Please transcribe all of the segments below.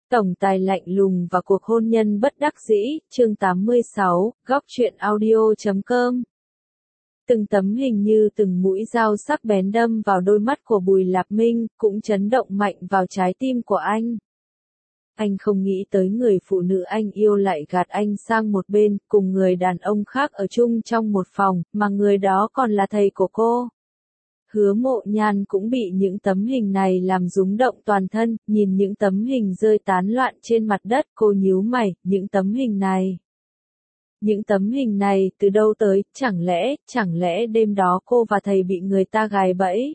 Tổng tài lạnh lùng và cuộc hôn nhân bất đắc dĩ, chương 86, góc truyện audio.com. Từng tấm hình như từng mũi dao sắc bén đâm vào đôi mắt của Bùi Lạp Minh, cũng chấn động mạnh vào trái tim của anh. Anh không nghĩ tới người phụ nữ anh yêu lại gạt anh sang một bên, cùng người đàn ông khác ở chung trong một phòng, mà người đó còn là thầy của cô. Hứa Mộ Nhan cũng bị những tấm hình này làm rúng động toàn thân, nhìn những tấm hình rơi tán loạn trên mặt đất, cô nhíu mày, những tấm hình này. Những tấm hình này từ đâu tới, chẳng lẽ đêm đó cô và thầy bị người ta gài bẫy?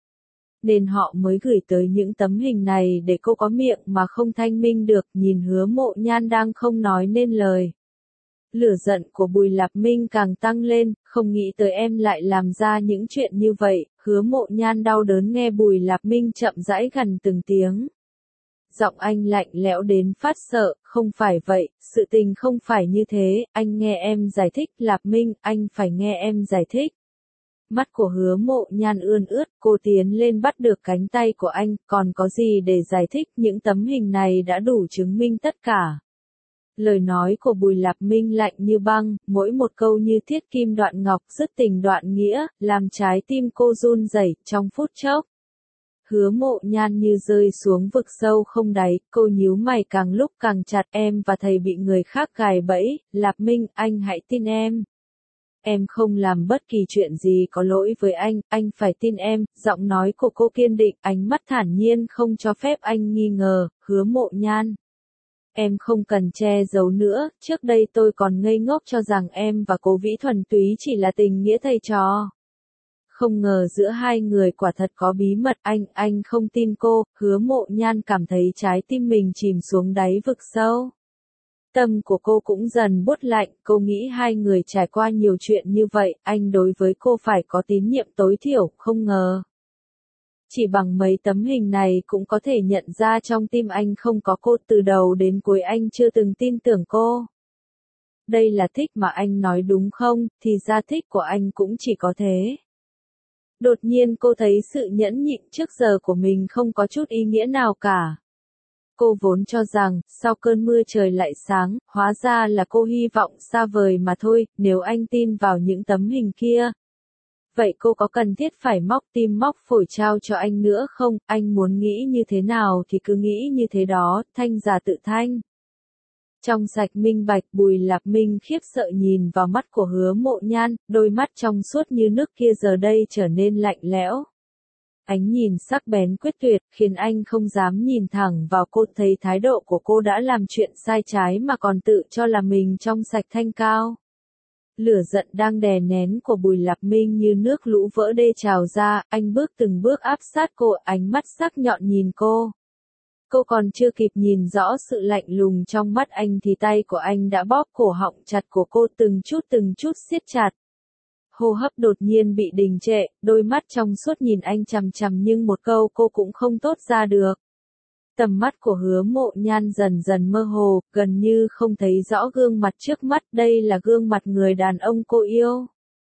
Nên họ mới gửi tới những tấm hình này để cô có miệng mà không thanh minh được, nhìn Hứa Mộ Nhan đang không nói nên lời. Lửa giận của Bùi Lạp Minh càng tăng lên, không nghĩ tới em lại làm ra những chuyện như vậy. Hứa Mộ Nhan đau đớn nghe Bùi Lạp Minh chậm rãi gằn từng tiếng. Giọng anh lạnh lẽo đến phát sợ, không phải vậy, sự tình không phải như thế, anh nghe em giải thích. Lạp Minh, anh phải nghe em giải thích. Mắt của Hứa Mộ Nhan ươn ướt, cô tiến lên bắt được cánh tay của anh, còn có gì để giải thích, những tấm hình này đã đủ chứng minh tất cả. Lời nói của Bùi Lạp Minh lạnh như băng, mỗi một câu như thiết kim đoạn ngọc, dứt tình đoạn nghĩa, làm trái tim cô run rẩy trong phút chốc. Hứa Mộ Nhan như rơi xuống vực sâu không đáy, cô nhíu mày càng lúc càng chặt. Em và thầy bị người khác gài bẫy, Lạp Minh, anh hãy tin em. Em không làm bất kỳ chuyện gì có lỗi với anh phải tin em. Giọng nói của cô kiên định, ánh mắt thản nhiên không cho phép anh nghi ngờ. Hứa Mộ Nhan, em không cần che giấu nữa, trước đây tôi còn ngây ngốc cho rằng em và Cố Vĩ thuần túy chỉ là tình nghĩa thầy trò. Không ngờ giữa hai người quả thật có bí mật. Anh không tin cô. Hứa Mộ Nhan cảm thấy trái tim mình chìm xuống đáy vực sâu. Tâm của cô cũng dần buốt lạnh, cô nghĩ hai người trải qua nhiều chuyện như vậy, anh đối với cô phải có tín nhiệm tối thiểu, không ngờ. Chỉ bằng mấy tấm hình này cũng có thể nhận ra trong tim anh không có cô, từ đầu đến cuối anh chưa từng tin tưởng cô. Đây là thích mà anh nói đúng không, thì ra thích của anh cũng chỉ có thế. Đột nhiên cô thấy sự nhẫn nhịn trước giờ của mình không có chút ý nghĩa nào cả. Cô vốn cho rằng, sau cơn mưa trời lại sáng, hóa ra là cô hy vọng xa vời mà thôi. Nếu anh tin vào những tấm hình kia, vậy cô có cần thiết phải móc tim móc phổi trao cho anh nữa không? Anh muốn nghĩ như thế nào thì cứ nghĩ như thế đó, thanh giả tự thanh. Trong sạch minh bạch, Bùi Lạp Minh khiếp sợ nhìn vào mắt của Hứa Mộ Nhan, đôi mắt trong suốt như nước kia giờ đây trở nên lạnh lẽo. Ánh nhìn sắc bén quyết tuyệt, khiến anh không dám nhìn thẳng vào cô, thấy thái độ của cô đã làm chuyện sai trái mà còn tự cho là mình trong sạch thanh cao. Lửa giận đang đè nén của Bùi Lạp Minh như nước lũ vỡ đê trào ra, anh bước từng bước áp sát cô, ánh mắt sắc nhọn nhìn cô. Cô còn chưa kịp nhìn rõ sự lạnh lùng trong mắt anh thì tay của anh đã bóp cổ họng chặt của cô từng chút siết chặt. Hô hấp đột nhiên bị đình trệ, đôi mắt trong suốt nhìn anh chằm chằm nhưng một câu cô cũng không thốt ra được. Tầm mắt của Hứa Mộ Nhan dần dần mơ hồ, gần như không thấy rõ gương mặt trước mắt, đây là gương mặt người đàn ông cô yêu.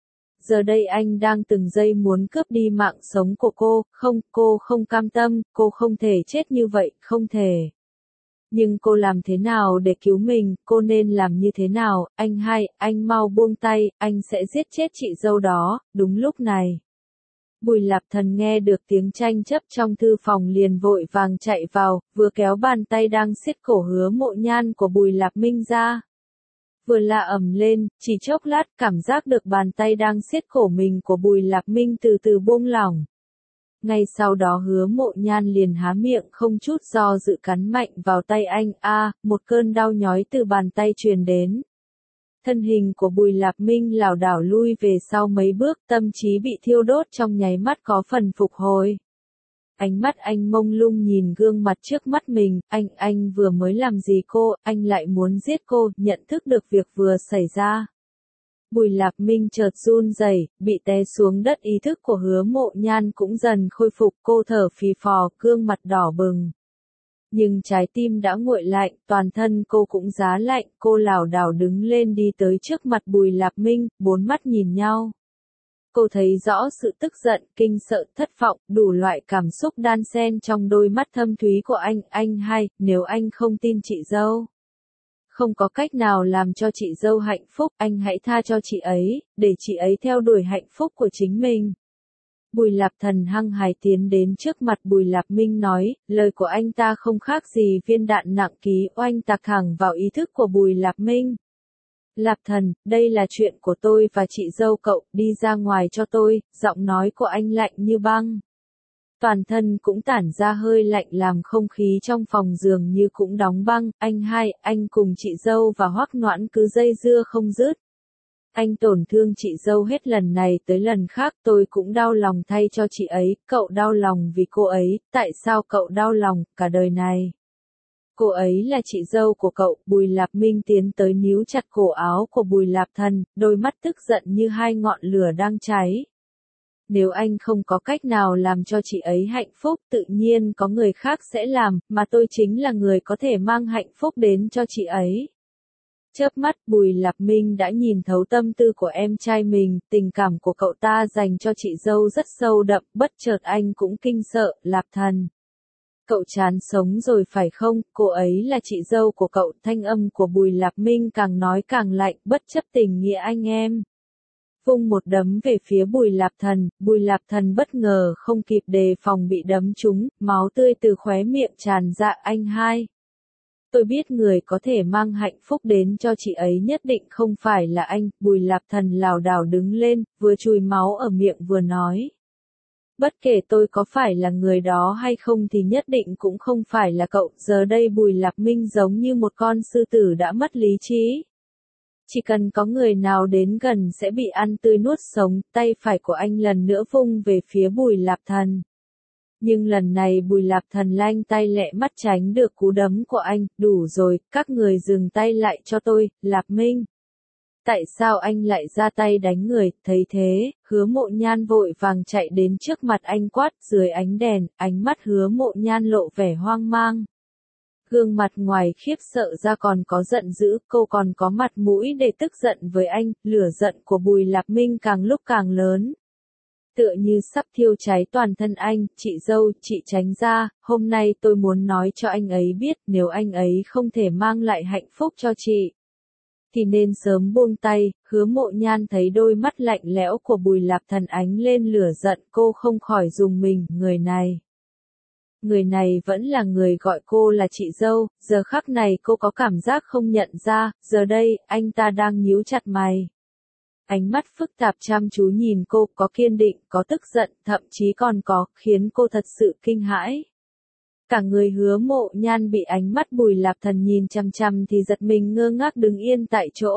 Giờ đây anh đang từng giây muốn cướp đi mạng sống của cô, cô không cam tâm, cô không thể chết như vậy, không thể. Nhưng cô làm thế nào để cứu mình, cô nên làm như thế nào? Anh mau buông tay, anh sẽ giết chết chị dâu đó. Đúng lúc này, Bùi Lạp Thần nghe được tiếng tranh chấp trong thư phòng liền vội vàng chạy vào, vừa kéo bàn tay đang siết cổ Hứa Mộ Nhan của Bùi Lạp Minh ra. Vừa la ầm lên, chỉ chốc lát cảm giác được bàn tay đang siết cổ mình của Bùi Lạp Minh từ từ buông lỏng. Ngay sau đó Hứa Mộ Nhan liền há miệng không chút do dự cắn mạnh vào tay anh. Một cơn đau nhói từ bàn tay truyền đến. Thân hình của Bùi Lạp Minh lảo đảo lui về sau mấy bước, tâm trí bị thiêu đốt trong nháy mắt có phần phục hồi. Ánh mắt anh mông lung nhìn gương mặt trước mắt mình, anh vừa mới làm gì cô, anh lại muốn giết cô, nhận thức được việc vừa xảy ra. Bùi Lạp Minh chợt run rẩy, bị té xuống đất, ý thức của Hứa Mộ Nhan cũng dần khôi phục, cô thở phì phò, gương mặt đỏ bừng. Nhưng trái tim đã nguội lạnh, toàn thân cô cũng giá lạnh, cô lảo đảo đứng lên đi tới trước mặt Bùi Lạp Minh, bốn mắt nhìn nhau. Cô thấy rõ sự tức giận, kinh sợ, thất vọng, đủ loại cảm xúc đan xen trong đôi mắt thâm thúy của anh hai, nếu anh không tin chị dâu, không có cách nào làm cho chị dâu hạnh phúc, anh hãy tha cho chị ấy, để chị ấy theo đuổi hạnh phúc của chính mình. Bùi Lạp Thần hăng hái tiến đến trước mặt Bùi Lạp Minh nói, lời của anh ta không khác gì viên đạn nặng ký oanh tạc thẳng vào ý thức của Bùi Lạp Minh. Lạp Thần, đây là chuyện của tôi và chị dâu cậu, đi ra ngoài cho tôi, giọng nói của anh lạnh như băng. Toàn thân cũng tản ra hơi lạnh làm không khí trong phòng dường như cũng đóng băng, anh hai, anh cùng chị dâu và Hoắc Noãn cứ dây dưa không dứt. Anh tổn thương chị dâu hết lần này tới lần khác, tôi cũng đau lòng thay cho chị ấy, cậu đau lòng vì cô ấy, tại sao cậu đau lòng, cả đời này. Cô ấy là chị dâu của cậu, Bùi Lạp Minh tiến tới níu chặt cổ áo của Bùi Lạp Thần, đôi mắt tức giận như hai ngọn lửa đang cháy. Nếu anh không có cách nào làm cho chị ấy hạnh phúc, tự nhiên có người khác sẽ làm, mà tôi chính là người có thể mang hạnh phúc đến cho chị ấy. Chớp mắt, Bùi Lạp Minh đã nhìn thấu tâm tư của em trai mình, tình cảm của cậu ta dành cho chị dâu rất sâu đậm, bất chợt anh cũng kinh sợ, Lạp Thần. Cậu chán sống rồi phải không, cô ấy là chị dâu của cậu, thanh âm của Bùi Lạp Minh càng nói càng lạnh, bất chấp tình nghĩa anh em. Vung một đấm về phía Bùi Lạp Thần bất ngờ không kịp đề phòng bị đấm trúng, máu tươi từ khóe miệng tràn ra, anh hai. Tôi biết người có thể mang hạnh phúc đến cho chị ấy nhất định không phải là anh, Bùi Lạp Thần lảo đảo đứng lên, vừa chùi máu ở miệng vừa nói. Bất kể tôi có phải là người đó hay không thì nhất định cũng không phải là cậu, giờ đây Bùi Lạp Minh giống như một con sư tử đã mất lý trí. Chỉ cần có người nào đến gần sẽ bị ăn tươi nuốt sống, tay phải của anh lần nữa vung về phía Bùi Lạp Thần. Nhưng lần này Bùi Lạp Thần lanh tay lẹ mắt tránh được cú đấm của anh, đủ rồi, các người dừng tay lại cho tôi, Lạp Minh. Tại sao anh lại ra tay đánh người, thấy thế, Hứa Mộ Nhan vội vàng chạy đến trước mặt anh quát, dưới ánh đèn, ánh mắt Hứa Mộ Nhan lộ vẻ hoang mang. Gương mặt ngoài khiếp sợ ra còn có giận dữ, cô còn có mặt mũi để tức giận với anh, lửa giận của Bùi Lạp Minh càng lúc càng lớn. Tựa như sắp thiêu cháy toàn thân anh, chị dâu, chị tránh ra, hôm nay tôi muốn nói cho anh ấy biết, nếu anh ấy không thể mang lại hạnh phúc cho chị, thì nên sớm buông tay. Hứa Mộ Nhan thấy đôi mắt lạnh lẽo của Bùi Lạp Thần ánh lên lửa giận, cô không khỏi rùng mình, Người này vẫn là người gọi cô là chị dâu, giờ khắc này cô có cảm giác không nhận ra, giờ đây, anh ta đang nhíu chặt mày. Ánh mắt phức tạp chăm chú nhìn cô, có kiên định, có tức giận, thậm chí còn có, khiến cô thật sự kinh hãi. Cả người Hứa Mộ Nhan bị ánh mắt Bùi Lạp Thần nhìn chăm chăm thì giật mình ngơ ngác đứng yên tại chỗ.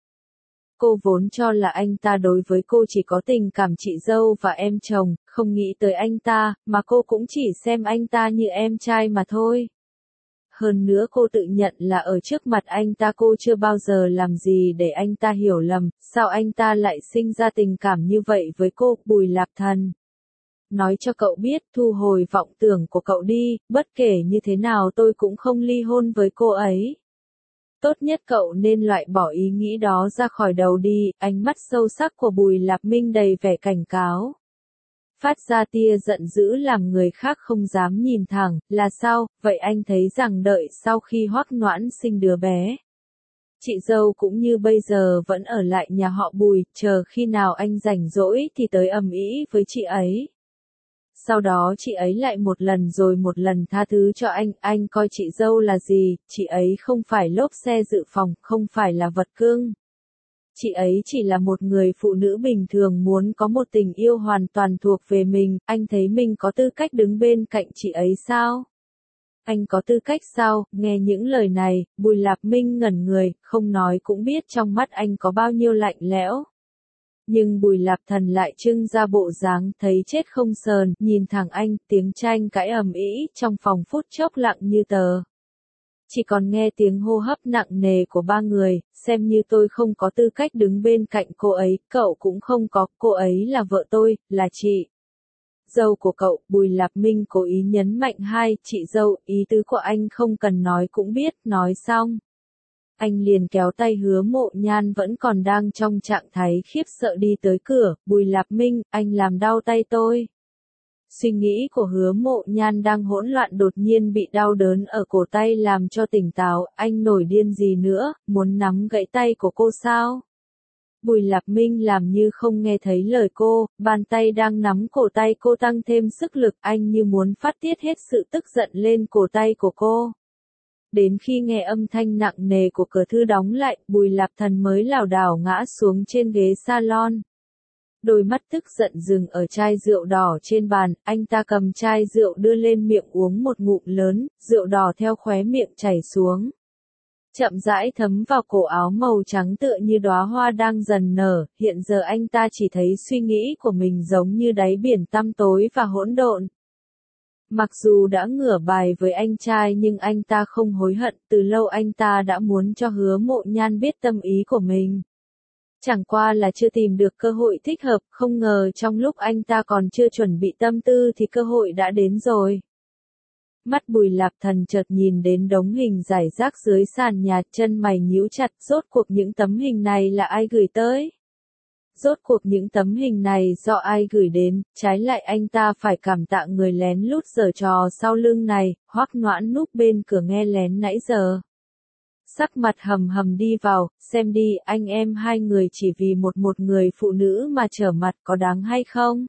Cô vốn cho là anh ta đối với cô chỉ có tình cảm chị dâu và em chồng, không nghĩ tới anh ta, mà cô cũng chỉ xem anh ta như em trai mà thôi. Hơn nữa cô tự nhận là ở trước mặt anh ta cô chưa bao giờ làm gì để anh ta hiểu lầm, sao anh ta lại sinh ra tình cảm như vậy với cô, Bùi Lạp Thần. Nói cho cậu biết, thu hồi vọng tưởng của cậu đi, bất kể như thế nào tôi cũng không ly hôn với cô ấy. Tốt nhất cậu nên loại bỏ ý nghĩ đó ra khỏi đầu đi, ánh mắt sâu sắc của Bùi Lạp Minh đầy vẻ cảnh cáo. Phát ra tia giận dữ làm người khác không dám nhìn thẳng, là sao, vậy anh thấy rằng đợi sau khi Hoắc Noãn sinh đứa bé, chị dâu cũng như bây giờ vẫn ở lại nhà họ Bùi, chờ khi nào anh rảnh rỗi thì tới ầm ĩ với chị ấy. Sau đó chị ấy lại một lần rồi một lần tha thứ cho anh coi chị dâu là gì, chị ấy không phải lốp xe dự phòng, không phải là vật cưng. Chị ấy chỉ là một người phụ nữ bình thường muốn có một tình yêu hoàn toàn thuộc về mình, anh thấy mình có tư cách đứng bên cạnh chị ấy sao? Anh có tư cách sao? Nghe những lời này, Bùi Lạp Minh ngẩn người, không nói cũng biết trong mắt anh có bao nhiêu lạnh lẽo. Nhưng Bùi Lạp Thần lại trưng ra bộ dáng thấy chết không sờn, nhìn thẳng anh, tiếng tranh cãi ầm ĩ trong phòng phút chốc lặng như tờ. Chỉ còn nghe tiếng hô hấp nặng nề của ba người, xem như tôi không có tư cách đứng bên cạnh cô ấy, cậu cũng không có, cô ấy là vợ tôi, là chị dâu của cậu. Bùi Lạp Minh cố ý nhấn mạnh hai, chị dâu, ý tứ của anh không cần nói cũng biết, nói xong. anh liền kéo tay Hứa Mộ Nhan vẫn còn đang trong trạng thái khiếp sợ đi tới cửa, Bùi Lạp Minh, anh làm đau tay tôi. Suy nghĩ của Hứa Mộ Nhan đang hỗn loạn đột nhiên bị đau đớn ở cổ tay làm cho tỉnh táo, anh nổi điên gì nữa, muốn nắm gãy tay của cô sao? Bùi Lạp Minh làm như không nghe thấy lời cô, bàn tay đang nắm cổ tay cô tăng thêm sức lực, anh như muốn phát tiết hết sự tức giận lên cổ tay của cô. Đến khi nghe âm thanh nặng nề của cửa thư đóng lại, Bùi Lạp Thần mới lảo đảo ngã xuống trên ghế salon. Đôi mắt tức giận dừng ở chai rượu đỏ trên bàn, anh ta cầm chai rượu đưa lên miệng uống một ngụm lớn, rượu đỏ theo khóe miệng chảy xuống. Chậm rãi thấm vào cổ áo màu trắng tựa như đóa hoa đang dần nở, hiện giờ anh ta chỉ thấy suy nghĩ của mình giống như đáy biển tăm tối và hỗn độn. Mặc dù đã ngửa bài với anh trai nhưng anh ta không hối hận, từ lâu anh ta đã muốn cho Hứa Mộ Nhan biết tâm ý của mình. Chẳng qua là chưa tìm được cơ hội thích hợp, không ngờ trong lúc anh ta còn chưa chuẩn bị tâm tư thì cơ hội đã đến rồi. Mắt Bùi Lạp Thần chợt nhìn đến đống hình rải rác dưới sàn nhà, chân mày nhíu chặt, rốt cuộc những tấm hình này là ai gửi tới? Rốt cuộc những tấm hình này do ai gửi đến, trái lại anh ta phải cảm tạ người lén lút giở trò sau lưng này, Hoắc Noãn núp bên cửa nghe lén nãy giờ. Sắc mặt hầm hầm đi vào, xem đi, anh em hai người chỉ vì một người phụ nữ mà trở mặt có đáng hay không?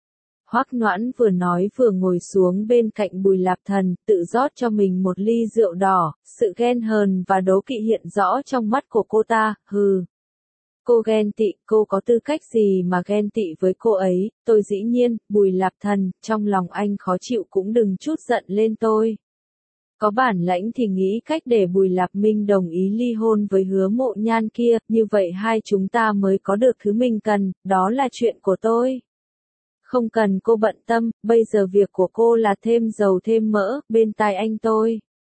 Hoắc Noãn vừa nói vừa ngồi xuống bên cạnh Bùi Lạp Thần, tự rót cho mình một ly rượu đỏ, sự ghen hờn và đố kỵ hiện rõ trong mắt của cô ta, hừ. Cô ghen tị, cô có tư cách gì mà ghen tị với cô ấy, tôi dĩ nhiên, Bùi Lạp Thần, trong lòng anh khó chịu cũng đừng chút giận lên tôi. Có bản lãnh thì nghĩ cách để Bùi Lạp Minh đồng ý ly hôn với Hứa Mộ Nhan kia, như vậy hai chúng ta mới có được thứ mình cần, đó là chuyện của tôi. Không cần cô bận tâm, bây giờ việc của cô là thêm dầu thêm mỡ, bên tai anh tôi.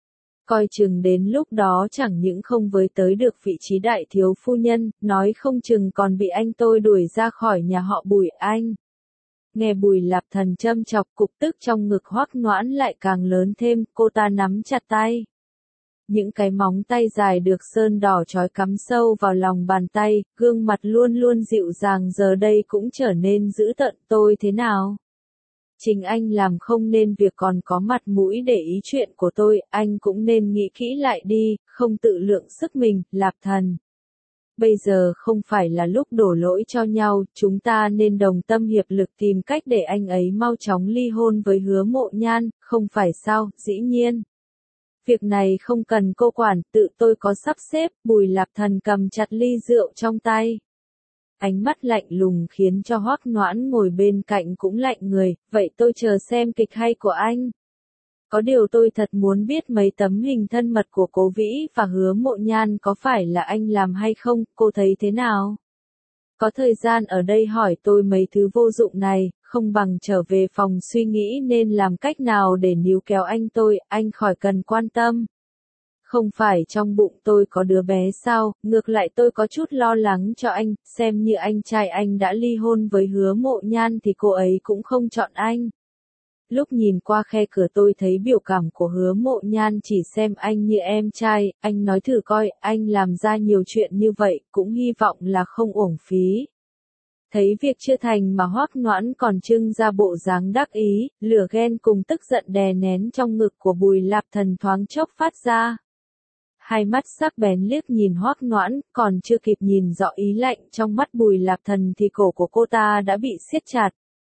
Coi chừng đến lúc đó chẳng những không với tới được vị trí đại thiếu phu nhân, nói không chừng còn bị anh tôi đuổi ra khỏi nhà họ Bùi anh. Nghe Bùi Lạp Thần châm chọc, cục tức trong ngực Hoắc Noãn lại càng lớn thêm, cô ta nắm chặt tay. Những cái móng tay dài được sơn đỏ chói cắm sâu vào lòng bàn tay, gương mặt luôn luôn dịu dàng giờ đây cũng trở nên dữ tợn, tôi thế nào? Chính anh làm không nên việc còn có mặt mũi để ý chuyện của tôi, anh cũng nên nghĩ kỹ lại đi, không tự lượng sức mình, Lạp Thần. Bây giờ không phải là lúc đổ lỗi cho nhau, chúng ta nên đồng tâm hiệp lực tìm cách để anh ấy mau chóng ly hôn với Hứa Mộ Nhan, không phải sao, dĩ nhiên. Việc này không cần cô quản, tự tôi có sắp xếp, Bùi Lạp Thần cầm chặt ly rượu trong tay. Ánh mắt lạnh lùng khiến cho Hoắc Noãn ngồi bên cạnh cũng lạnh người, vậy tôi chờ xem kịch hay của anh. Có điều tôi thật muốn biết mấy tấm hình thân mật của Cố Vĩ và Hứa Mộ Nhan có phải là anh làm hay không, cô thấy thế nào? Có thời gian ở đây hỏi tôi mấy thứ vô dụng này, không bằng trở về phòng suy nghĩ nên làm cách nào để níu kéo anh khỏi cần quan tâm. Không phải trong bụng tôi có đứa bé sao, ngược lại tôi có chút lo lắng cho anh, xem như anh trai anh đã ly hôn với Hứa Mộ Nhan thì cô ấy cũng không chọn anh. Lúc nhìn qua khe cửa tôi thấy biểu cảm của Hứa Mộ Nhan chỉ xem anh như em trai, anh nói thử coi, anh làm ra nhiều chuyện như vậy, cũng hy vọng là không uổng phí. Thấy việc chưa thành mà Hoắc Noãn còn trưng ra bộ dáng đắc ý, lửa ghen cùng tức giận đè nén trong ngực của Bùi Lạp Thần thoáng chốc phát ra. Hai mắt sắc bén liếc nhìn Hoắc Noãn, còn chưa kịp nhìn rõ ý lạnh trong mắt Bùi Lạp Thần thì cổ của cô ta đã bị siết chặt.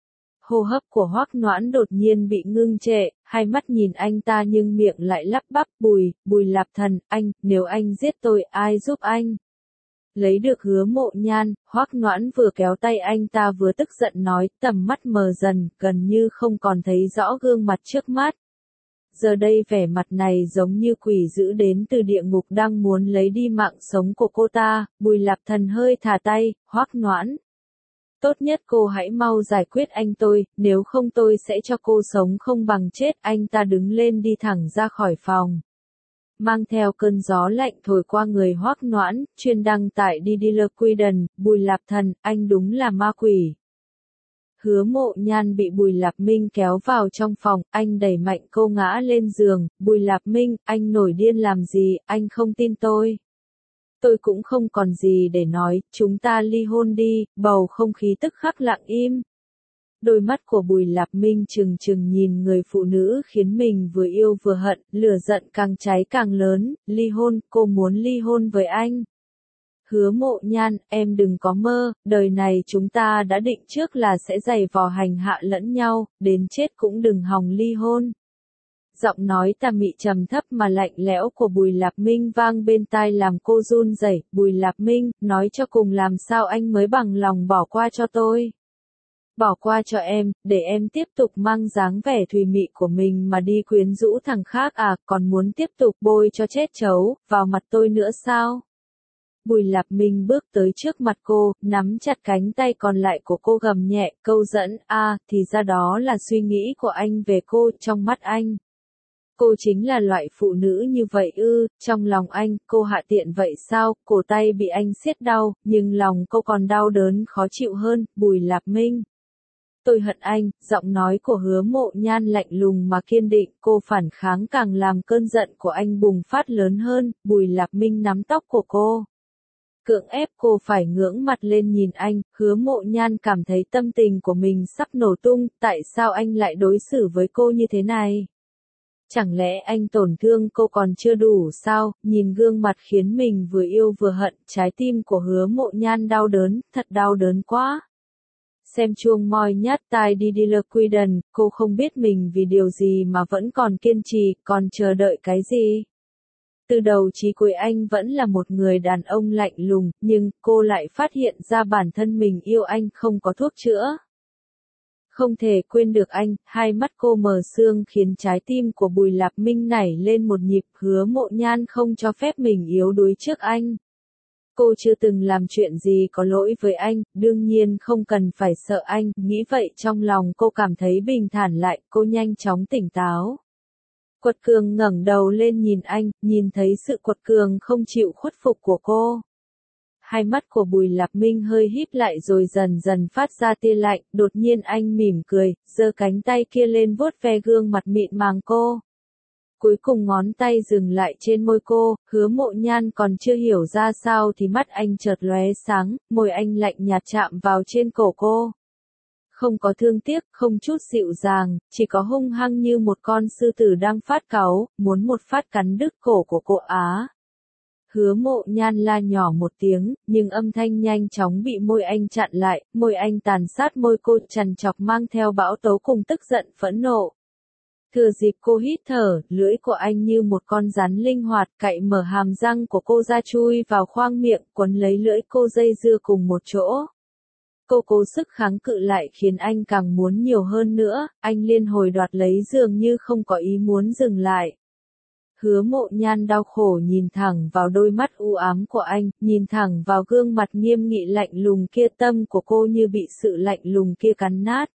Hô hấp của Hoắc Noãn đột nhiên bị ngưng trệ, hai mắt nhìn anh ta nhưng miệng lại lắp bắp, Bùi Lạp Thần, nếu anh giết tôi, ai giúp anh? Lấy được Hứa Mộ Nhan, Hoắc Noãn vừa kéo tay anh ta vừa tức giận nói, tầm mắt mờ dần, gần như không còn thấy rõ gương mặt trước mắt. Giờ đây vẻ mặt này giống như quỷ dữ đến từ địa ngục đang muốn lấy đi mạng sống của cô ta, Bùi Lạp Thần hơi thả tay, Hoắc Noãn. Tốt nhất cô hãy mau giải quyết anh tôi, nếu không tôi sẽ cho cô sống không bằng chết, anh ta đứng lên đi thẳng ra khỏi phòng. Mang theo cơn gió lạnh thổi qua người Hoắc Noãn, chuyên đăng tải đi Dealer Quiden, Bùi Lạp Thần, anh đúng là ma quỷ. Hứa Mộ Nhan bị Bùi Lạp Minh kéo vào trong phòng, anh đẩy mạnh cô ngã lên giường, Bùi Lạp Minh, anh nổi điên làm gì, anh không tin tôi. Tôi cũng không còn gì để nói, chúng ta ly hôn đi, bầu không khí tức khắc lặng im. Đôi mắt của Bùi Lạp Minh trừng trừng nhìn người phụ nữ khiến mình vừa yêu vừa hận, lửa giận càng cháy càng lớn, ly hôn, cô muốn ly hôn với anh. Hứa Mộ Nhan, em đừng có mơ, đời này chúng ta đã định trước là sẽ giày vò hành hạ lẫn nhau, đến chết cũng đừng hòng ly hôn. Giọng nói tà mị trầm thấp mà lạnh lẽo của Bùi Lạp Minh vang bên tai làm cô run rẩy. Bùi Lạp Minh, nói cho cùng làm sao anh mới bằng lòng bỏ qua cho tôi. Bỏ qua cho em, để em tiếp tục mang dáng vẻ thùy mị của mình mà đi quyến rũ thằng khác à, còn muốn tiếp tục bôi cho chết chấu, vào mặt tôi nữa sao? Bùi Lạp Minh bước tới trước mặt cô, nắm chặt cánh tay còn lại của cô gầm nhẹ, câu dẫn, thì ra đó là suy nghĩ của anh về cô, trong mắt anh. Cô chính là loại phụ nữ như vậy ư, trong lòng anh, cô hạ tiện vậy sao, cổ tay bị anh siết đau, nhưng lòng cô còn đau đớn khó chịu hơn, Bùi Lạp Minh. Tôi hận anh, giọng nói của Hứa Mộ Nhan lạnh lùng mà kiên định, cô phản kháng càng làm cơn giận của anh bùng phát lớn hơn, Bùi Lạp Minh nắm tóc của cô. Cưỡng ép cô phải ngưỡng mặt lên nhìn anh, Hứa Mộ Nhan cảm thấy tâm tình của mình sắp nổ tung, tại sao anh lại đối xử với cô như thế này? Chẳng lẽ anh tổn thương cô còn chưa đủ sao, nhìn gương mặt khiến mình vừa yêu vừa hận, trái tim của Hứa Mộ Nhan đau đớn, thật đau đớn quá. Xem chuông moi nhát tai đi đi lơ quy đần, cô không biết mình vì điều gì mà vẫn còn kiên trì, còn chờ đợi cái gì. Từ đầu chí cuối anh vẫn là một người đàn ông lạnh lùng, nhưng cô lại phát hiện ra bản thân mình yêu anh không có thuốc chữa. Không thể quên được anh, hai mắt cô mờ sương khiến trái tim của Bùi Lạp Minh nảy lên một nhịp. Hứa Mộ Nhan không cho phép mình yếu đuối trước anh. Cô chưa từng làm chuyện gì có lỗi với anh, đương nhiên không cần phải sợ anh, nghĩ vậy trong lòng cô cảm thấy bình thản lại, cô nhanh chóng tỉnh táo. Quật cường ngẩng đầu lên nhìn anh, nhìn thấy sự quật cường không chịu khuất phục của cô. Hai mắt của Bùi Lạp Minh hơi híp lại rồi dần dần phát ra tia lạnh, đột nhiên anh mỉm cười, giơ cánh tay kia lên vuốt ve gương mặt mịn màng cô. Cuối cùng ngón tay dừng lại trên môi cô, Hứa Mộ Nhan còn chưa hiểu ra sao thì mắt anh chợt lóe sáng, môi anh lạnh nhạt chạm vào trên cổ cô. Không có thương tiếc, không chút dịu dàng, chỉ có hung hăng như một con sư tử đang phát cáu, muốn một phát cắn đứt cổ của cô á. Hứa Mộ Nhan la nhỏ một tiếng, nhưng âm thanh nhanh chóng bị môi anh chặn lại, môi anh tàn sát môi cô trằn trọc mang theo bão tố cùng tức giận phẫn nộ. Thừa dịp cô hít thở, lưỡi của anh như một con rắn linh hoạt cạy mở hàm răng của cô ra chui vào khoang miệng, quấn lấy lưỡi cô dây dưa cùng một chỗ. Cô cố sức kháng cự lại khiến anh càng muốn nhiều hơn nữa, anh liên hồi đoạt lấy dường như không có ý muốn dừng lại. Hứa Mộ Nhan đau khổ nhìn thẳng vào đôi mắt u ám của anh, nhìn thẳng vào gương mặt nghiêm nghị lạnh lùng kia, tâm của cô như bị sự lạnh lùng kia cắn nát.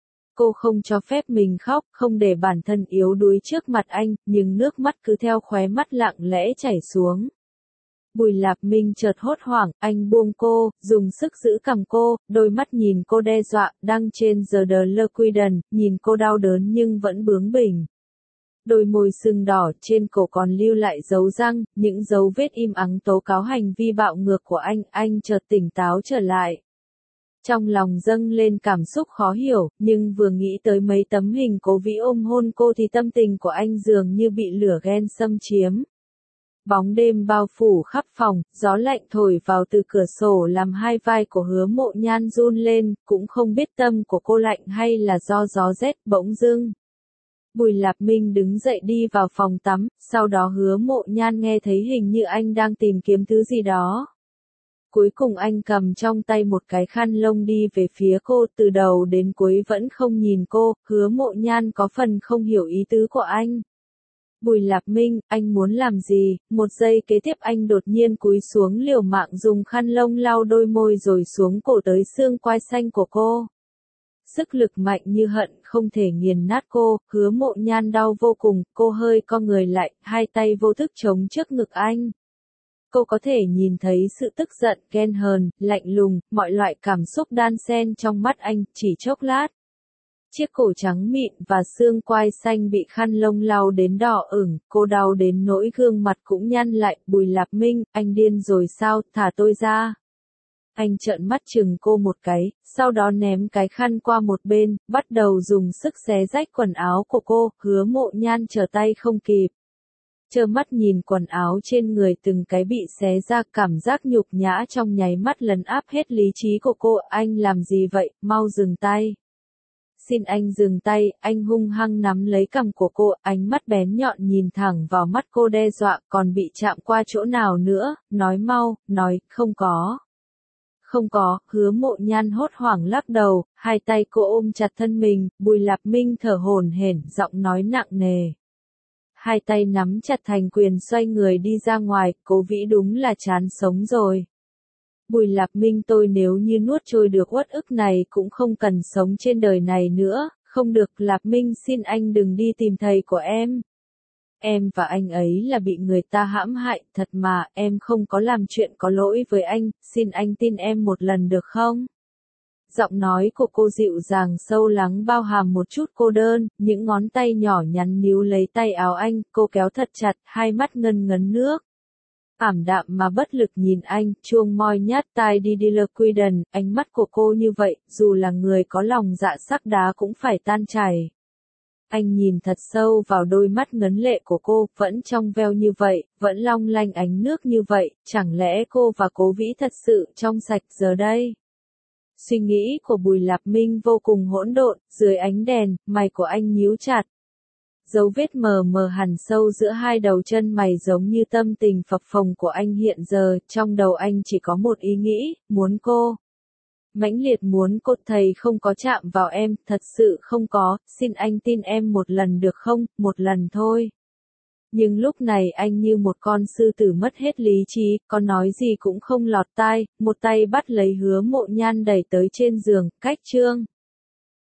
Cô không cho phép mình khóc, không để bản thân yếu đuối trước mặt anh, nhưng nước mắt cứ theo khóe mắt lặng lẽ chảy xuống. Bùi Lạp Minh chợt hốt hoảng, anh buông cô, dùng sức giữ cằm cô, đôi mắt nhìn cô đe dọa, đang trên giờ đờ lơ quy đần, nhìn cô đau đớn nhưng vẫn bướng bỉnh. Đôi môi sưng đỏ trên cổ còn lưu lại dấu răng, những dấu vết im ắng tố cáo hành vi bạo ngược của anh chợt tỉnh táo trở lại. Trong lòng dâng lên cảm xúc khó hiểu, nhưng vừa nghĩ tới mấy tấm hình Cố Vĩ ôm hôn cô thì tâm tình của anh dường như bị lửa ghen xâm chiếm. Bóng đêm bao phủ khắp phòng, gió lạnh thổi vào từ cửa sổ làm hai vai của Hứa Mộ Nhan run lên, cũng không biết tâm của cô lạnh hay là do gió rét bỗng dưng. Bùi Lạp Minh đứng dậy đi vào phòng tắm, sau đó Hứa Mộ Nhan nghe thấy hình như anh đang tìm kiếm thứ gì đó. Cuối cùng anh cầm trong tay một cái khăn lông đi về phía cô, từ đầu đến cuối vẫn không nhìn cô. Hứa Mộ Nhan có phần không hiểu ý tứ của anh. Bùi Lạp Minh, anh muốn làm gì? Một giây kế tiếp anh đột nhiên cúi xuống liều mạng dùng khăn lông lau đôi môi rồi xuống cổ tới xương quai xanh của cô. Sức lực mạnh như hận không thể nghiền nát cô. Hứa Mộ Nhan đau vô cùng, cô hơi co người lại, hai tay vô thức chống trước ngực anh. Cô có thể nhìn thấy sự tức giận, ghen hờn, lạnh lùng, mọi loại cảm xúc đan xen trong mắt anh, chỉ chốc lát. Chiếc cổ trắng mịn và xương quai xanh bị khăn lông lau đến đỏ ửng, cô đau đến nỗi gương mặt cũng nhăn lại. Bùi Lạp Minh, anh điên rồi sao, thả tôi ra. Anh trợn mắt chừng cô một cái, sau đó ném cái khăn qua một bên, bắt đầu dùng sức xé rách quần áo của cô. Hứa Mộ Nhan trở tay không kịp. Trơ mắt nhìn quần áo trên người từng cái bị xé ra, cảm giác nhục nhã trong nháy mắt lấn áp hết lý trí của cô. Anh làm gì vậy, mau dừng tay. Xin anh dừng tay. Anh hung hăng nắm lấy cằm của cô, ánh mắt bén nhọn nhìn thẳng vào mắt cô đe dọa. Còn bị chạm qua chỗ nào nữa, nói mau, nói, không có. Không có. Hứa Mộ Nhan hốt hoảng lắc đầu, hai tay cô ôm chặt thân mình. Bùi Lạp Minh thở hổn hển, giọng nói nặng nề. Hai tay nắm chặt thành quyền, xoay người đi ra ngoài. Cố Vĩ đúng là chán sống rồi. Bùi Lạp Minh, tôi nếu như nuốt trôi được uất ức này cũng không cần sống trên đời này nữa. Không được. Lạp Minh, xin anh đừng đi tìm thầy của em. Em và anh ấy là bị người ta hãm hại, thật mà, em không có làm chuyện có lỗi với anh, xin anh tin em một lần được không? Giọng nói của cô dịu dàng sâu lắng, bao hàm một chút cô đơn, những ngón tay nhỏ nhắn níu lấy tay áo anh, cô kéo thật chặt, hai mắt ngân ngấn nước. Ảm đạm mà bất lực nhìn anh, chuông moi nhát tai đi đi lơ quy đần, ánh mắt của cô như vậy, dù là người có lòng dạ sắc đá cũng phải tan chảy. Anh nhìn thật sâu vào đôi mắt ngấn lệ của cô, vẫn trong veo như vậy, vẫn long lanh ánh nước như vậy, chẳng lẽ cô và Cố Vĩ thật sự trong sạch giờ đây? Suy nghĩ của Bùi Lạp Minh vô cùng hỗn độn, dưới ánh đèn, mày của anh nhíu chặt. Dấu vết mờ mờ hằn sâu giữa hai đầu chân mày giống như tâm tình phập phồng của anh hiện giờ, trong đầu anh chỉ có một ý nghĩ, muốn cô. Mãnh liệt muốn cô. Thầy không có chạm vào em, thật sự không có, xin anh tin em một lần được không, một lần thôi. Nhưng lúc này anh như một con sư tử mất hết lý trí, có nói gì cũng không lọt tai, một tay bắt lấy Hứa Mộ Nhan đẩy tới trên giường, cách chương.